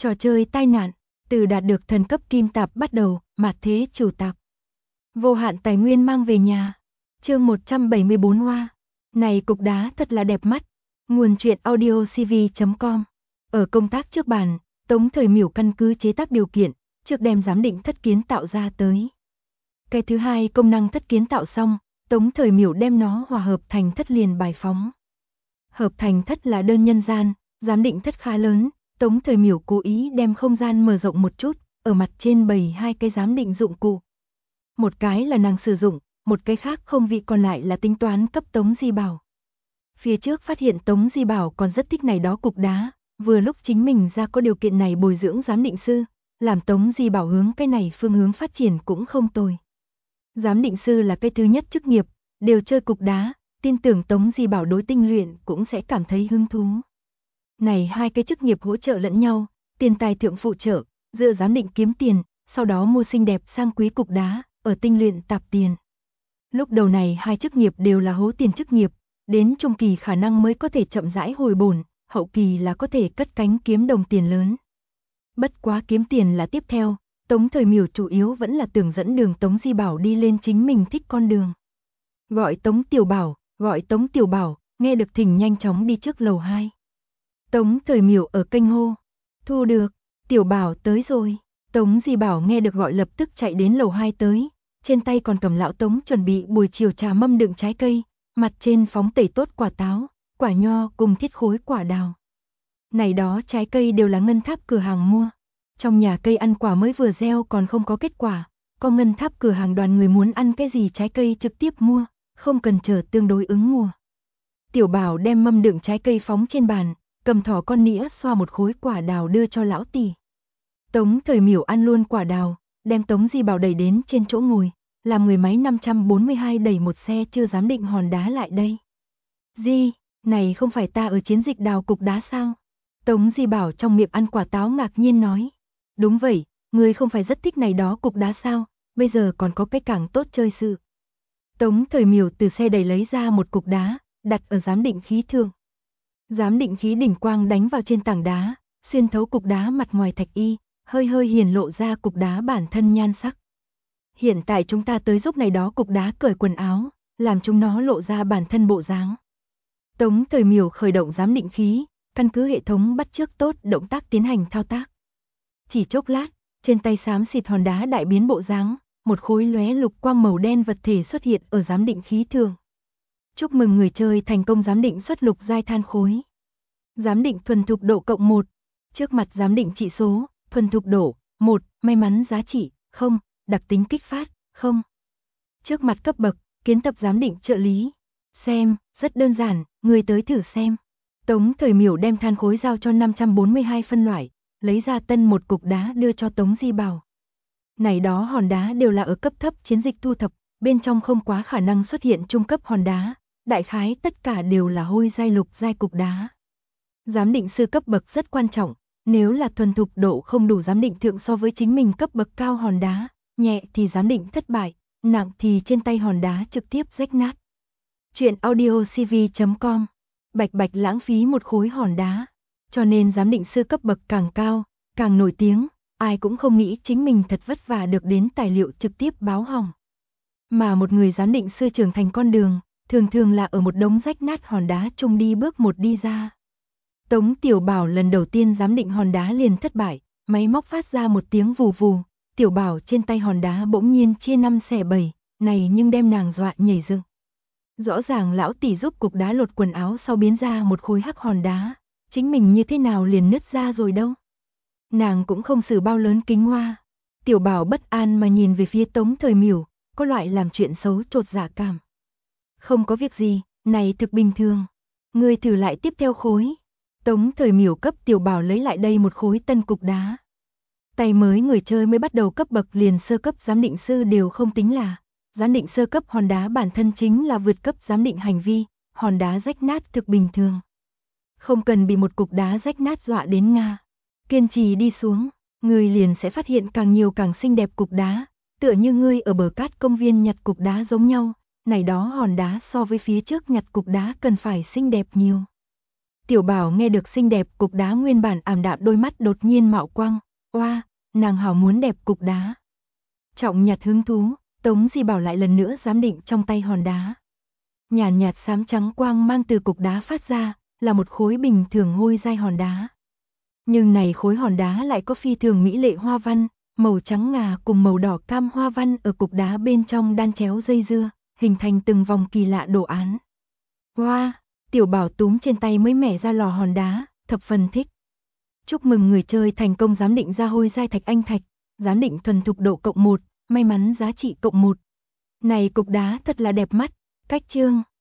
Trò chơi tai nạn, từ đạt được thần cấp kim tạp bắt đầu, mạt thế chủ tạp. Vô hạn tài nguyên mang về nhà. Chương 174 Hoa. Này cục đá thật là đẹp mắt. Nguồn truyện audiocv.com. Ở công tác trước bàn, Tống Thời Miểu căn cứ chế tác điều kiện, trước đem giám định thất kiến tạo ra tới. Cái thứ hai công năng thất kiến tạo xong, Tống Thời Miểu đem nó hòa hợp thành thất liền bài phóng. Hợp thành thất là đơn nhân gian, giám định thất khá lớn, Tống Thời Miểu cố ý đem không gian mở rộng một chút, ở mặt trên bày hai cái giám định dụng cụ. Một cái là nàng sử dụng, một cái khác không vị còn lại là tính toán cấp Tống Di Bảo. Phía trước phát hiện Tống Di Bảo còn rất thích này đó cục đá, vừa lúc chính mình ra có điều kiện này bồi dưỡng giám định sư, làm Tống Di Bảo hướng cái này phương hướng phát triển cũng không tồi. Giám định sư là cái thứ nhất chức nghiệp, đều chơi cục đá, tin tưởng Tống Di Bảo đối tinh luyện cũng sẽ cảm thấy hứng thú. Này hai cái chức nghiệp hỗ trợ lẫn nhau, tiền tài thượng phụ trợ, dựa giám định kiếm tiền, sau đó mua xinh đẹp sang quý cục đá, ở tinh luyện tạp tiền. Lúc đầu này hai chức nghiệp đều là hố tiền chức nghiệp, đến trung kỳ khả năng mới có thể chậm rãi hồi bổn, hậu kỳ là có thể cất cánh kiếm đồng tiền lớn. Bất quá kiếm tiền là tiếp theo, Tống Thời Miểu chủ yếu vẫn là tưởng dẫn đường Tống Di Bảo đi lên chính mình thích con đường. Gọi Tống Tiểu Bảo, nghe được thỉnh nhanh chóng đi trước lầu 2. Tống Thời Miểu ở kênh hô, thu được, Tiểu Bảo tới rồi. Tống Di Bảo nghe được gọi lập tức chạy đến lầu 2 tới, trên tay còn cầm lão Tống chuẩn bị buổi chiều trà mâm đựng trái cây, mặt trên phóng tẩy tốt quả táo, quả nho cùng thiết khối quả đào. Này đó trái cây đều là Ngân Tháp cửa hàng mua. Trong nhà cây ăn quả mới vừa gieo còn không có kết quả, có Ngân Tháp cửa hàng đoàn người muốn ăn cái gì trái cây trực tiếp mua, không cần chờ tương đối ứng mùa. Tiểu Bảo đem mâm đựng trái cây phóng trên bàn, cầm thỏ con nĩa xoa một khối quả đào đưa cho lão tỷ. Tống Thời Miểu ăn luôn quả đào, đem Tống Di Bảo đẩy đến trên chỗ ngồi, làm người máy 542 đẩy một xe chưa giám định hòn đá lại đây. Di, này không phải ta ở chiến dịch đào cục đá sao? Tống Di Bảo trong miệng ăn quả táo ngạc nhiên nói. Đúng vậy, ngươi không phải rất thích này đó cục đá sao, bây giờ còn có cái càng tốt chơi sự. Tống Thời Miểu từ xe đẩy lấy ra một cục đá, đặt ở giám định khí thượng. Giám định khí đỉnh quang đánh vào trên tảng đá, xuyên thấu cục đá mặt ngoài thạch y, hơi hơi hiển lộ ra cục đá bản thân nhan sắc. Hiện tại chúng ta tới giúp này đó cục đá cởi quần áo, làm chúng nó lộ ra bản thân bộ dáng. Tống Thời Miểu khởi động giám định khí, căn cứ hệ thống bắt chước tốt động tác tiến hành thao tác. Chỉ chốc lát, trên tay xám xịt hòn đá đại biến bộ dáng, một khối lóe lục quang màu đen vật thể xuất hiện ở giám định khí thường. Chúc mừng người chơi thành công giám định xuất lục giai than khối. Giám định thuần thục độ cộng 1. Trước mặt giám định trị số, thuần thục độ 1, may mắn giá trị 0, đặc tính kích phát 0. Trước mặt cấp bậc, kiến tập giám định trợ lý. Xem, rất đơn giản, người tới thử xem. Tống Thời Miểu đem than khối giao cho 542 phân loại, lấy ra tân một cục đá đưa cho Tống Di Bảo. Này đó hòn đá đều là ở cấp thấp chiến dịch thu thập, bên trong không quá khả năng xuất hiện trung cấp hòn đá, đại khái tất cả đều là hôi giai lục giai cục đá. Giám định sư cấp bậc rất quan trọng, nếu là thuần thục độ không đủ giám định thượng so với chính mình cấp bậc cao hòn đá, nhẹ thì giám định thất bại, nặng thì trên tay hòn đá trực tiếp rách nát. Chuyện audiocv.com. Bạch bạch lãng phí một khối hòn đá, cho nên giám định sư cấp bậc càng cao, càng nổi tiếng, ai cũng không nghĩ chính mình thật vất vả được đến tài liệu trực tiếp báo hỏng. Mà một người giám định sư trưởng thành con đường, thường thường là ở một đống rách nát hòn đá chung đi bước một đi ra. Tống Tiểu Bảo lần đầu tiên giám định hòn đá liền thất bại, máy móc phát ra một tiếng vù vù, Tiểu Bảo trên tay hòn đá bỗng nhiên chia 5 xẻ 7, này nhưng đem nàng dọa nhảy dựng. Rõ ràng lão tỷ giúp cục đá lột quần áo sau biến ra một khối hắc hòn đá, chính mình như thế nào liền nứt ra rồi đâu. Nàng cũng không xử bao lớn kính hoa. Tiểu Bảo bất an mà nhìn về phía Tống Thời Miểu, có loại làm chuyện xấu chột dạ cảm. Không có việc gì, này thực bình thường. Ngươi thử lại tiếp theo khối. Tống Thời Miểu cấp Tiểu Bảo lấy lại đây một khối tân cục đá. Tay mới người chơi mới bắt đầu cấp bậc liền sơ cấp giám định sư đều không tính là. Giám định sơ cấp hòn đá bản thân chính là vượt cấp giám định hành vi, hòn đá rách nát thực bình thường. Không cần bị một cục đá rách nát dọa đến Nga. Kiên trì đi xuống, ngươi liền sẽ phát hiện càng nhiều càng xinh đẹp cục đá, tựa như ngươi ở bờ cát công viên nhặt cục đá giống nhau, này đó hòn đá so với phía trước nhặt cục đá cần phải xinh đẹp nhiều. Tiểu Bảo nghe được xinh đẹp cục đá nguyên bản ảm đạm đôi mắt đột nhiên mạo quang, oa, nàng hảo muốn đẹp cục đá. Trọng nhặt hứng thú, Tống Di Bảo lại lần nữa giám định trong tay hòn đá. Nhàn nhạt xám trắng quang mang từ cục đá phát ra, là một khối bình thường hôi dai hòn đá. Nhưng này khối hòn đá lại có phi thường mỹ lệ hoa văn, màu trắng ngà cùng màu đỏ cam hoa văn ở cục đá bên trong đan chéo dây dưa, hình thành từng vòng kỳ lạ đồ án. Wow, Tiểu Bảo túm trên tay mới mẻ ra lò hòn đá, thập phần thích. Chúc mừng người chơi thành công giám định ra hôi dai thạch anh thạch, giám định thuần thục độ +1, may mắn giá trị +1. Này cục đá thật là đẹp mắt, cách chương.